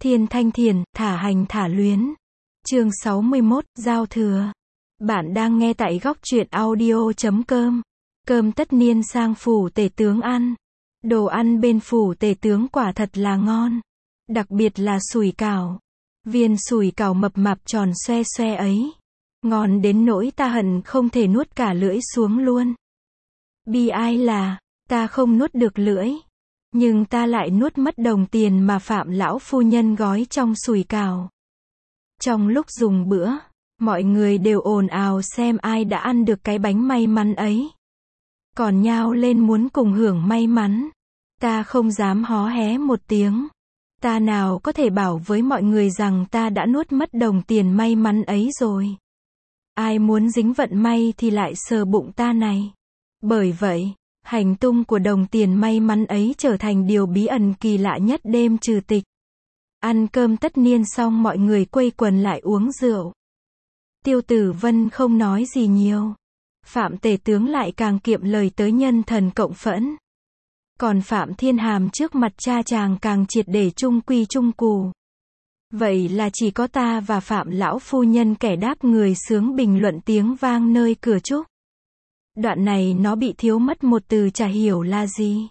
Thiên Thanh Thiền, thả hành thả luyến. Chương 61, Giao thừa. Bạn đang nghe tại góc truyện audio.com. Cơm tất niên sang phủ tể tướng ăn. Đồ ăn bên phủ tể tướng quả thật là ngon. Đặc biệt là sủi cảo. Viên sủi cảo mập mạp tròn xoe xoe ấy. Ngon đến nỗi ta hận không thể nuốt cả lưỡi xuống luôn. Bi ai là, ta không nuốt được lưỡi. Nhưng ta lại nuốt mất đồng tiền mà Phạm lão phu nhân gói trong sủi cảo. Trong lúc dùng bữa, mọi người đều ồn ào xem ai đã ăn được cái bánh may mắn ấy. Còn nhao lên muốn cùng hưởng may mắn. Ta không dám hó hé một tiếng. Ta nào có thể bảo với mọi người rằng ta đã nuốt mất đồng tiền may mắn ấy rồi. Ai muốn dính vận may thì lại sờ bụng ta này. Bởi vậy, hành tung của đồng tiền may mắn ấy trở thành điều bí ẩn kỳ lạ nhất đêm trừ tịch. Ăn cơm tất niên xong mọi người quây quần lại uống rượu. Tiêu Tử Vân không nói gì nhiều. Phạm tể tướng lại càng kiệm lời tới nhân thần cộng phẫn. Còn Phạm Thiên Hàm trước mặt cha chàng càng triệt để trung quy trung cù. Vậy là chỉ có ta và Phạm lão phu nhân kẻ đáp người sướng bình luận tiếng vang nơi cửa trúc. Đoạn này nó bị thiếu mất một từ chả hiểu là gì.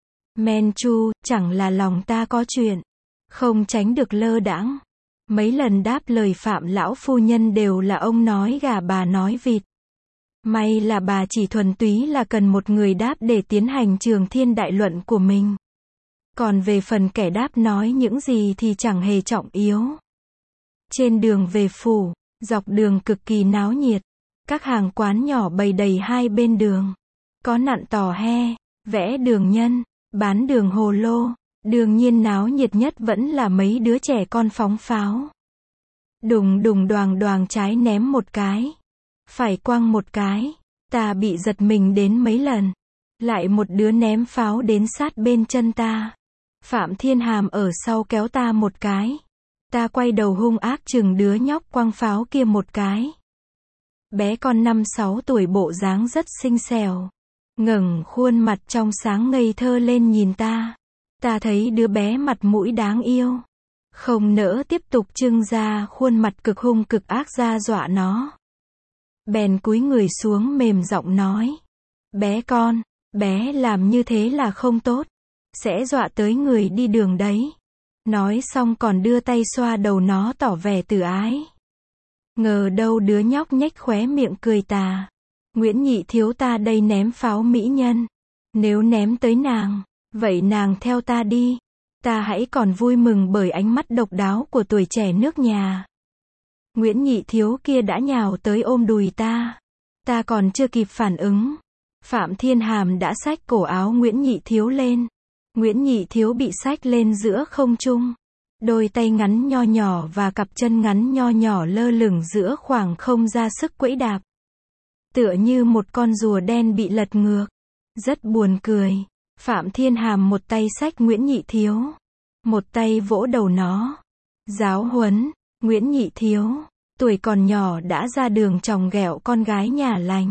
Menchu, chẳng là lòng ta có chuyện. Không tránh được lơ đãng. Mấy lần đáp lời Phạm lão phu nhân đều là ông nói gà bà nói vịt. May là bà chỉ thuần túy là cần một người đáp để tiến hành trường thiên đại luận của mình. Còn về phần kẻ đáp nói những gì thì chẳng hề trọng yếu. Trên đường về phủ, dọc đường cực kỳ náo nhiệt. Các hàng quán nhỏ bày đầy hai bên đường. Có nặn tò he, vẽ đường nhân, bán đường hồ lô. Đương nhiên náo nhiệt nhất vẫn là mấy đứa trẻ con phóng pháo. Đùng đùng đoàng đoàng trái ném một cái. Phải quăng một cái. Ta bị giật mình đến mấy lần. Lại một đứa ném pháo đến sát bên chân ta. Phạm Thiên Hàm ở sau kéo ta một cái. Ta quay đầu hung ác chừng đứa nhóc quăng pháo kia một cái. Bé con 5-6 tuổi bộ dáng rất xinh xẻo. Ngẩng khuôn mặt trong sáng ngây thơ lên nhìn ta. Ta thấy đứa bé mặt mũi đáng yêu. Không nỡ tiếp tục trưng ra khuôn mặt cực hung cực ác ra dọa nó. Bèn cúi người xuống mềm giọng nói. Bé con, bé làm như thế là không tốt. Sẽ dọa tới người đi đường đấy. Nói xong còn đưa tay xoa đầu nó tỏ vẻ từ ái. Ngờ đâu đứa nhóc nhếch khóe miệng cười tà. Nguyễn Nhị thiếu ta đây ném pháo mỹ nhân. Nếu ném tới nàng, vậy nàng theo ta đi. Ta hãy còn vui mừng bởi ánh mắt độc đáo của tuổi trẻ nước nhà. Nguyễn Nhị thiếu kia đã nhào tới ôm đùi ta. Ta còn chưa kịp phản ứng. Phạm Thiên Hàm đã xách cổ áo Nguyễn Nhị thiếu lên. Nguyễn Nhị thiếu bị xách lên giữa không trung. Đôi tay ngắn nho nhỏ và cặp chân ngắn nho nhỏ lơ lửng giữa khoảng không ra sức quẫy đạp. Tựa như một con rùa đen bị lật ngược. Rất buồn cười. Phạm Thiên Hàm một tay xách Nguyễn Nhị thiếu. Một tay vỗ đầu nó. Giáo huấn, Nguyễn Nhị thiếu. Tuổi còn nhỏ đã ra đường chòng ghẹo con gái nhà lành.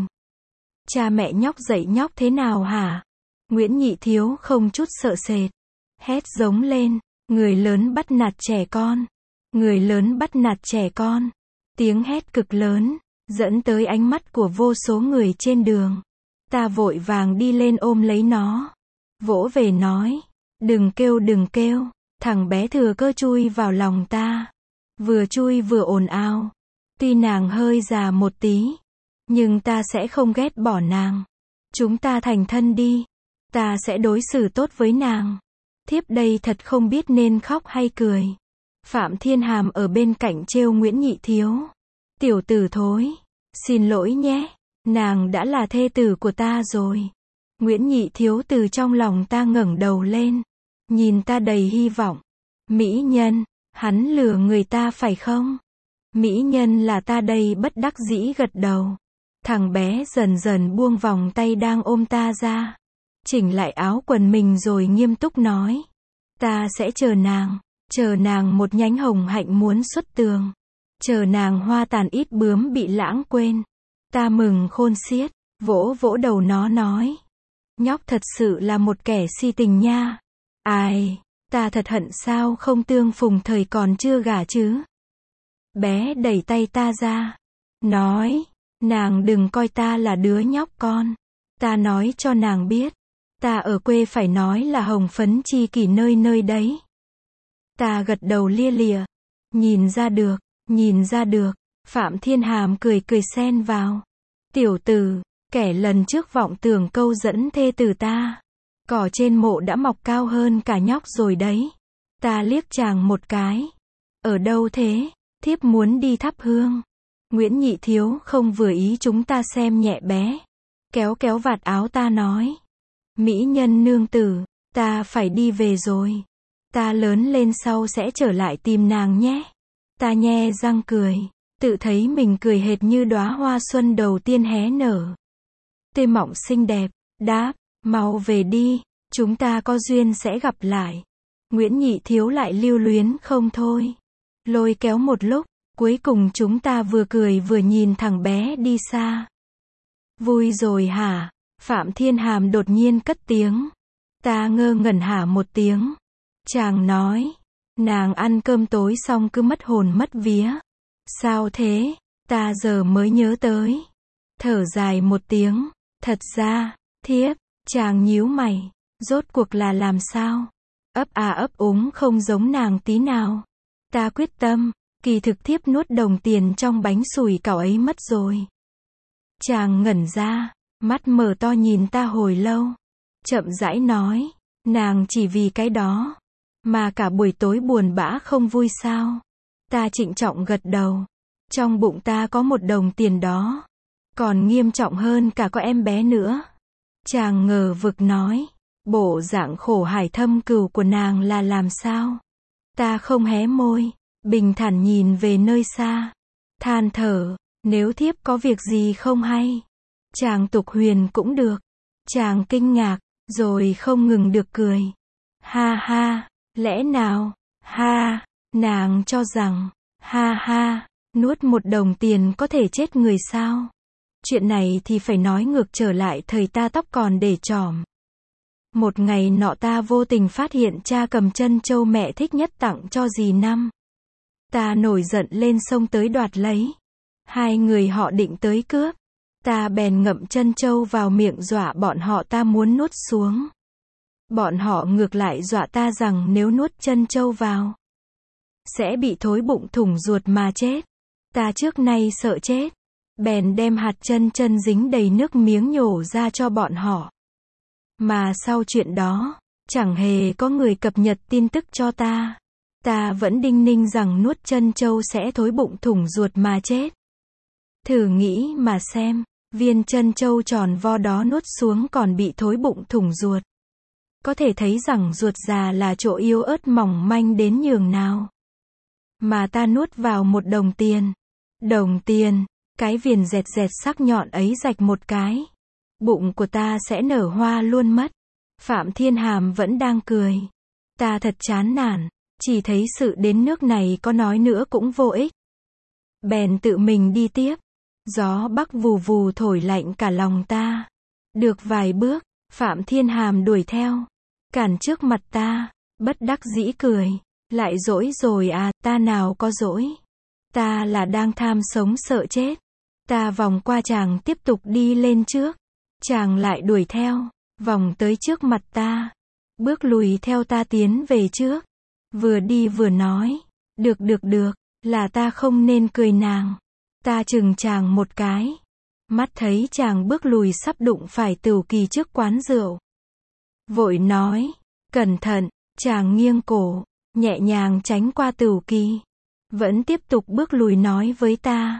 Cha mẹ nhóc dạy nhóc thế nào hả? Nguyễn Nhị thiếu không chút sợ sệt. Hét giống lên. Người lớn bắt nạt trẻ con. Người lớn bắt nạt trẻ con. Tiếng hét cực lớn, dẫn tới ánh mắt của vô số người trên đường. Ta vội vàng đi lên ôm lấy nó. Vỗ về nói. Đừng kêu đừng kêu. Thằng bé thừa cơ chui vào lòng ta. Vừa chui vừa ồn ào. Tuy nàng hơi già một tí. Nhưng ta sẽ không ghét bỏ nàng. Chúng ta thành thân đi. Ta sẽ đối xử tốt với nàng. Thiếp đây thật không biết nên khóc hay cười. Phạm Thiên Hàm ở bên cạnh trêu Nguyễn Nhị thiếu. Tiểu tử thối. Xin lỗi nhé. Nàng đã là thê tử của ta rồi. Nguyễn Nhị thiếu từ trong lòng ta ngẩng đầu lên. Nhìn ta đầy hy vọng. Mỹ nhân. Hắn lừa người ta phải không? Mỹ nhân là ta đây bất đắc dĩ gật đầu. Thằng bé dần dần buông vòng tay đang ôm ta ra. Chỉnh lại áo quần mình rồi nghiêm túc nói. Ta sẽ chờ nàng một nhánh hồng hạnh muốn xuất tường. Chờ nàng hoa tàn ít bướm bị lãng quên. Ta mừng khôn xiết, vỗ vỗ đầu nó nói. Nhóc thật sự là một kẻ si tình nha. Ai, Ta thật hận sao không tương phùng thời còn chưa gả chứ. Bé đẩy tay ta ra. Nói, nàng đừng coi ta là đứa nhóc con. Ta nói cho nàng biết. Ta ở quê phải nói là hồng phấn chi kỷ nơi nơi đấy. Ta gật đầu lia lịa. Nhìn ra được. Phạm Thiên Hàm cười cười xen vào. Tiểu tử, kẻ lần trước vọng tưởng câu dẫn thê tử ta. Cỏ trên mộ đã mọc cao hơn cả nhóc rồi đấy. Ta liếc chàng một cái. Ở đâu thế? Thiếp muốn đi thắp hương. Nguyễn Nhị Thiếu không vừa ý chúng ta xem nhẹ bé. Kéo kéo vạt áo ta nói. Mỹ nhân nương tử, ta phải đi về rồi. Ta lớn lên sau sẽ trở lại tìm nàng nhé. Ta nhe răng cười. Tự thấy mình cười hệt như đóa hoa xuân đầu tiên hé nở. Tươi mọng xinh đẹp. Đáp, mau về đi. Chúng ta có duyên sẽ gặp lại. Nguyễn Nhị Thiếu lại lưu luyến không thôi. Lôi kéo một lúc. Cuối cùng chúng ta vừa cười vừa nhìn thằng bé đi xa. Vui rồi hả? Phạm Thiên Hàm đột nhiên cất tiếng. Ta ngơ ngẩn hả một tiếng. Chàng nói. Nàng ăn cơm tối xong cứ mất hồn mất vía. Sao thế? Ta giờ mới nhớ tới. Thở dài một tiếng. Thật ra, thiếp. Chàng nhíu mày. Rốt cuộc là làm sao? Ấp à ấp úng không giống nàng tí nào. Ta quyết tâm. Kỳ thực thiếp nuốt đồng tiền trong bánh sủi cảo ấy mất rồi. Chàng ngẩn ra. Mắt mở to nhìn ta hồi lâu. Chậm rãi nói. Nàng chỉ vì cái đó. Mà cả buổi tối buồn bã không vui sao? Ta trịnh trọng gật đầu. Trong bụng ta có một đồng tiền đó. Còn nghiêm trọng hơn cả có em bé nữa. Chàng ngờ vực nói. Bộ dạng khổ hải thâm cừu của nàng là làm sao? Ta không hé môi. Bình thản nhìn về nơi xa. Than thở. Nếu thiếp có việc gì không hay. Chàng tục huyền cũng được. Chàng kinh ngạc. Rồi không ngừng được cười. Ha ha. Lẽ nào? Ha. Nàng cho rằng. Ha ha. Nuốt một đồng tiền có thể chết người sao? Chuyện này thì phải nói ngược trở lại thời ta tóc còn để trỏm. Một ngày nọ ta vô tình phát hiện cha cầm chân châu mẹ thích nhất tặng cho dì Năm. Ta nổi giận lên xông tới đoạt lấy. Hai người họ định tới cướp. Ta bèn ngậm chân châu vào miệng dọa bọn họ ta muốn nuốt xuống. Bọn họ ngược lại dọa ta rằng nếu nuốt chân châu vào sẽ bị thối bụng thủng ruột mà chết. Ta trước nay sợ chết. Bèn đem hạt chân dính đầy nước miếng nhổ ra cho bọn họ. Mà sau chuyện đó, chẳng hề có người cập nhật tin tức cho ta. Ta vẫn đinh ninh rằng nuốt chân châu sẽ thối bụng thủng ruột mà chết. Thử nghĩ mà xem, viên chân châu tròn vo đó nuốt xuống còn bị thối bụng thủng ruột. Có thể thấy rằng ruột già là chỗ yếu ớt mỏng manh đến nhường nào. Mà ta nuốt vào một đồng tiền. Đồng tiền, cái viền dẹt dẹt sắc nhọn ấy rạch một cái. Bụng của ta sẽ nở hoa luôn mất. Phạm Thiên Hàm vẫn đang cười. Ta thật chán nản. Chỉ thấy sự đến nước này có nói nữa cũng vô ích. Bèn tự mình đi tiếp. Gió bắc vù vù thổi lạnh cả lòng ta. Được vài bước, Phạm Thiên Hàm đuổi theo. Cản trước mặt ta. Bất đắc dĩ cười. Lại dỗi rồi à? Ta nào có dỗi. Ta là đang tham sống sợ chết. Ta vòng qua chàng tiếp tục đi lên trước. Chàng lại đuổi theo. Vòng tới trước mặt ta. Bước lùi theo ta tiến về trước. Vừa đi vừa nói. Được, là ta không nên cười nàng. Ta chừng chàng một cái. Mắt thấy chàng bước lùi sắp đụng phải Tửu Kỳ trước quán rượu. Vội nói. Cẩn thận. Chàng nghiêng cổ. Nhẹ nhàng tránh qua Tửu Kỳ. Vẫn tiếp tục bước lùi nói với ta.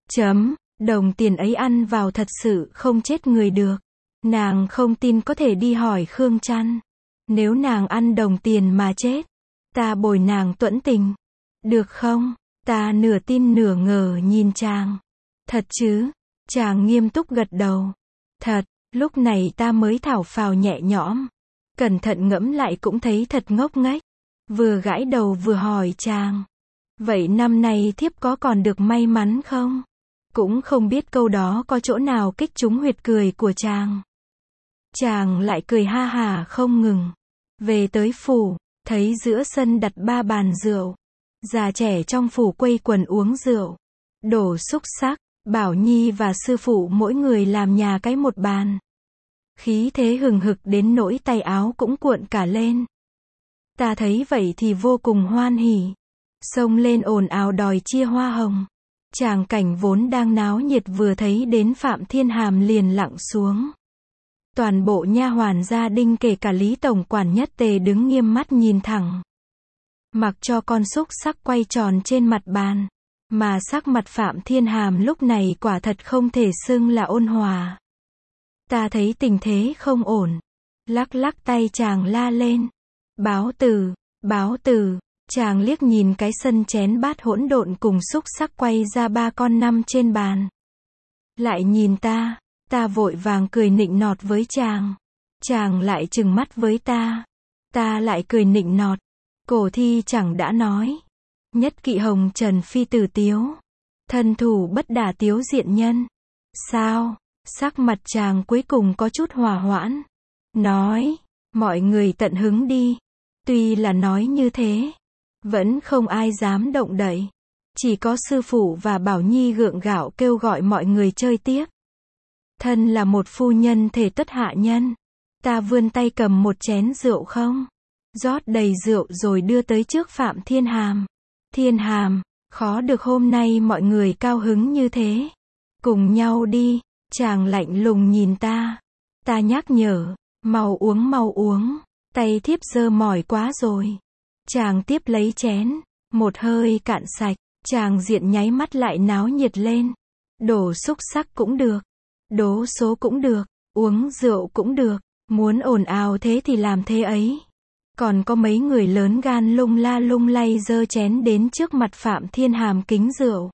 Đồng tiền ấy ăn vào thật sự không chết người được. Nàng không tin có thể đi hỏi Khương Trăn. Nếu nàng ăn đồng tiền mà chết, ta bồi nàng tuẫn tình. Được không? Ta nửa tin nửa ngờ nhìn chàng. Thật chứ? Chàng nghiêm túc gật đầu. Thật, lúc này ta mới thảo phào nhẹ nhõm. Cẩn thận ngẫm lại cũng thấy thật ngốc nghếch. Vừa gãi đầu vừa hỏi chàng. Vậy năm nay thiếp có còn được may mắn không? Cũng không biết câu đó có chỗ nào kích trúng huyệt cười của chàng. Chàng lại cười ha hả không ngừng. Về tới phủ, thấy giữa sân đặt 3 bàn rượu. Già trẻ trong phủ quây quần uống rượu. Đổ xúc xắc, Bảo Nhi và sư phụ mỗi người làm nhà cái một bàn. Khí thế hừng hực đến nỗi tay áo cũng cuộn cả lên. Ta thấy vậy thì vô cùng hoan hỉ. Xông lên ồn ào đòi chia hoa hồng. Tràng cảnh vốn đang náo nhiệt vừa thấy đến Phạm Thiên Hàm liền lặng xuống. Toàn bộ nha hoàn gia đình kể cả Lý tổng quản nhất tề đứng nghiêm mắt nhìn thẳng. Mặc cho con xúc xắc quay tròn trên mặt bàn. Mà sắc mặt Phạm Thiên Hàm lúc này quả thật không thể xưng là ôn hòa. Ta thấy tình thế không ổn. Lắc lắc tay chàng la lên. Báo từ, báo từ. Chàng liếc nhìn cái sân chén bát hỗn độn cùng xúc xắc quay ra 3 con năm trên bàn. Lại nhìn ta vội vàng cười nịnh nọt với chàng. Chàng lại trừng mắt với ta lại cười nịnh nọt. Cổ thi chẳng đã nói. Nhất kỵ hồng trần phi tử tiếu. Thân thủ bất đả tiếu diện nhân. Sao? Sắc mặt chàng cuối cùng có chút hòa hoãn. Nói, mọi người tận hứng đi. Tuy là nói như thế, vẫn không ai dám động đậy. Chỉ có sư phụ và Bảo Nhi gượng gạo kêu gọi mọi người chơi tiếp. Thân là một phu nhân thể tất hạ nhân. Ta vươn tay cầm một chén rượu không? Rót đầy rượu rồi đưa tới trước Phạm Thiên Hàm. Thiên Hàm, khó được hôm nay mọi người cao hứng như thế. Cùng nhau đi. Chàng lạnh lùng nhìn ta. Ta nhắc nhở, mau uống. Tay thiếp dơ mỏi quá rồi. Chàng tiếp lấy chén. Một hơi cạn sạch. Chàng diện nháy mắt lại náo nhiệt lên. Đổ xúc xắc cũng được. Đố số cũng được. Uống rượu cũng được. Muốn ồn ào thế thì làm thế ấy. Còn có mấy người lớn gan lung la lung lay dơ chén đến trước mặt Phạm Thiên Hàm kính rượu.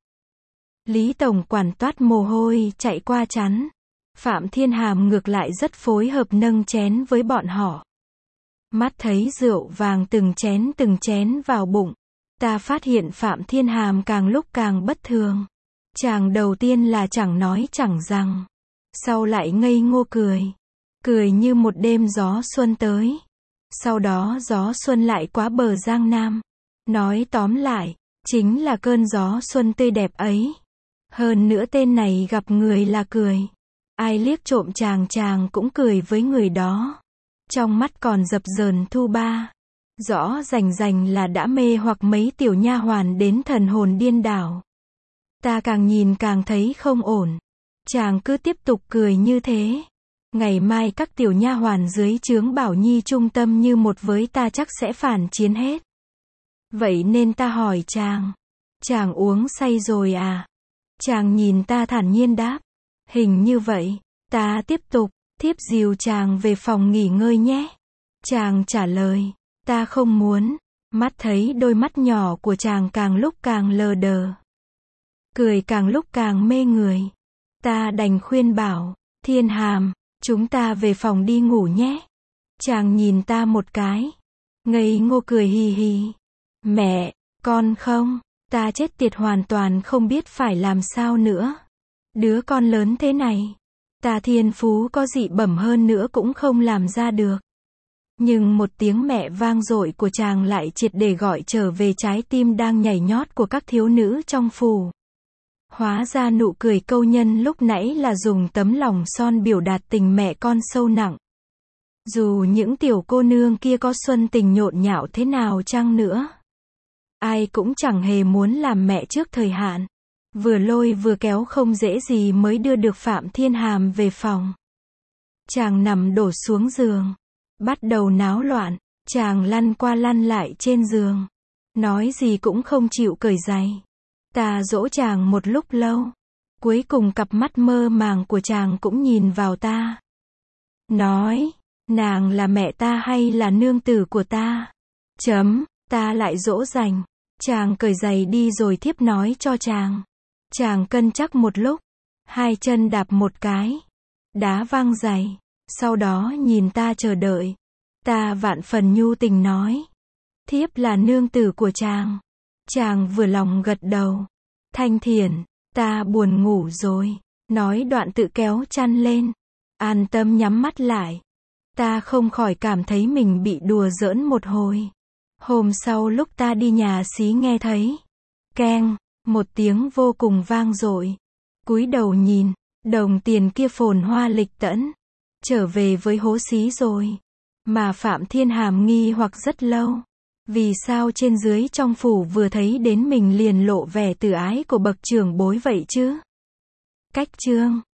Lý tổng quản toát mồ hôi chạy qua chắn. Phạm Thiên Hàm ngược lại rất phối hợp nâng chén với bọn họ. Mắt thấy rượu vàng từng chén vào bụng. Ta phát hiện Phạm Thiên Hàm càng lúc càng bất thường. Chàng đầu tiên là chẳng nói chẳng rằng. Sau lại ngây ngô cười. Cười như một đêm gió xuân tới. Sau đó gió xuân lại quá bờ Giang Nam. Nói tóm lại, chính là cơn gió xuân tươi đẹp ấy. Hơn nữa tên này gặp người là cười. Ai liếc trộm chàng cũng cười với người đó. Trong mắt còn dập dờn thu ba. Rõ rành là đã mê hoặc mấy tiểu nha hoàn đến thần hồn điên đảo. Ta càng nhìn càng thấy không ổn. Chàng cứ tiếp tục cười như thế. Ngày mai các tiểu nha hoàn dưới trướng Bảo Nhi trung tâm như một với ta chắc sẽ phản chiến hết. Vậy nên ta hỏi chàng uống say rồi à? Chàng nhìn ta thản nhiên đáp. Hình như vậy. Ta tiếp tục, thiếp dìu chàng về phòng nghỉ ngơi nhé. Chàng trả lời. Ta không muốn. Mắt thấy đôi mắt nhỏ của chàng càng lúc càng lờ đờ. Cười càng lúc càng mê người. Ta đành khuyên bảo. Thiên Hàm, chúng ta về phòng đi ngủ nhé. Chàng nhìn ta một cái. Ngây ngô cười hì hì. Mẹ, con không. Ta chết tiệt hoàn toàn không biết phải làm sao nữa. Đứa con lớn thế này. Ta thiên phú có dị bẩm hơn nữa cũng không làm ra được. Nhưng một tiếng mẹ vang dội của chàng lại triệt để gọi trở về trái tim đang nhảy nhót của các thiếu nữ trong phủ. Hóa ra nụ cười câu nhân lúc nãy là dùng tấm lòng son biểu đạt tình mẹ con sâu nặng. Dù những tiểu cô nương kia có xuân tình nhộn nhạo thế nào chăng nữa. Ai cũng chẳng hề muốn làm mẹ trước thời hạn. Vừa lôi vừa kéo không dễ gì mới đưa được Phạm Thiên Hàm về phòng. Chàng nằm đổ xuống giường. Bắt đầu náo loạn. Chàng lăn qua lăn lại trên giường. Nói gì cũng không chịu cởi giày. Ta dỗ chàng một lúc lâu. Cuối cùng cặp mắt mơ màng của chàng cũng nhìn vào ta. Nói, nàng là mẹ ta hay là nương tử của ta? Ta lại dỗ dành. Chàng cởi giày đi rồi thiếp nói cho chàng. Chàng cân chắc một lúc. Hai chân đạp một cái. Đá văng giày. Sau đó nhìn ta chờ đợi. Ta vạn phần nhu tình nói. Thiếp là nương tử của chàng. Chàng vừa lòng gật đầu. Thanh thiền, ta buồn ngủ rồi. Nói đoạn tự kéo chăn lên. An tâm nhắm mắt lại. Ta không khỏi cảm thấy mình bị đùa giỡn một hồi. Hôm sau lúc ta đi nhà xí nghe thấy, keng, một tiếng vô cùng vang dội. Cúi đầu nhìn, đồng tiền kia phồn hoa lịch tẫn, trở về với hố xí rồi. Mà Phạm Thiên Hàm nghi hoặc rất lâu. Vì sao trên dưới trong phủ vừa thấy đến mình liền lộ vẻ từ ái của bậc trưởng bối vậy chứ? Cách chương